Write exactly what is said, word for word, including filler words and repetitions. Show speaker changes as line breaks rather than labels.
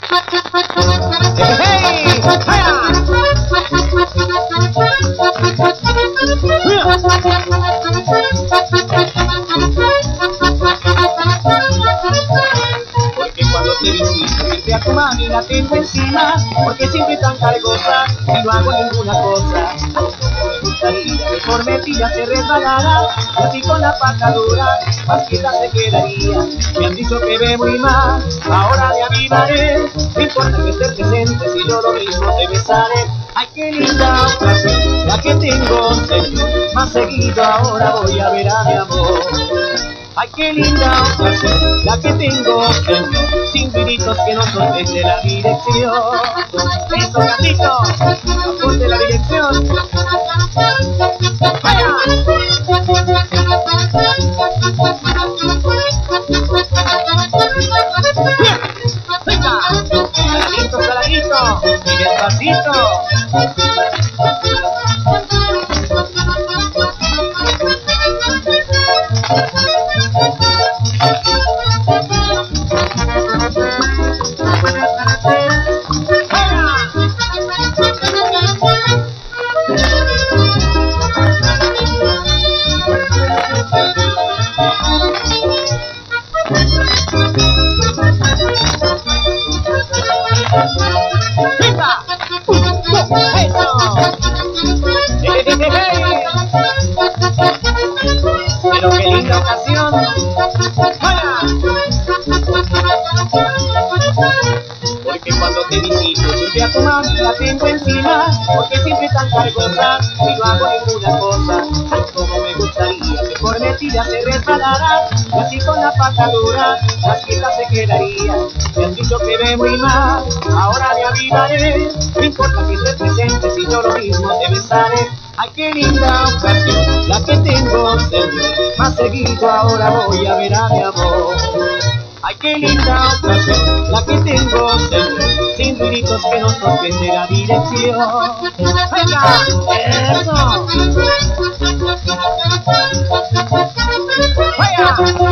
¡Hey! ¡Vaya! Porque cuando te visito siempre a tu mami la tengo encima, porque siempre tan cargosa y no hago ninguna cosa. Me gustaría que por metida se resbalara, y así con la pata dura más quieta se quedaría. Me han dicho que ve muy mal, ahora me avivaré. No importa que esté presente, si yo lo mismo te besaré. Ay, qué linda ocasión la que tengo, señor, más seguido ahora voy a ver a mi amor. Ay, qué linda ocasión la que tengo, señor, sin gritos que no sorprende la dirección. Eso, gatito, apunte la dirección. ¡Vaya! ¡Venga! Saladito, saladito, y despacito. ¡Venga! ¡Eso! ¡Eh, eh, eh, eh! Pero qué linda ocasión. ¡Vaya! Porque cuando te visito siempre a tu mami la tengo encima, porque siempre tan cargosa y no hago ninguna cosa. Ay, como me gustaría que por metida se resbalara, y así con la pata dura las quieta se quedaría. Me han dicho que ve muy mal, ahora me avivaré. No importa que estés presente, si yo lo mismo te besaré. Ay, qué linda ocasión la que tengo, señor, más seguido ahora voy a ver a mi amor. Ay, qué linda ocasión la que tengo, señor, sin ruiditos que nos sorprende la dirección. ¡Venga! ¡Eso! ¡Vaya!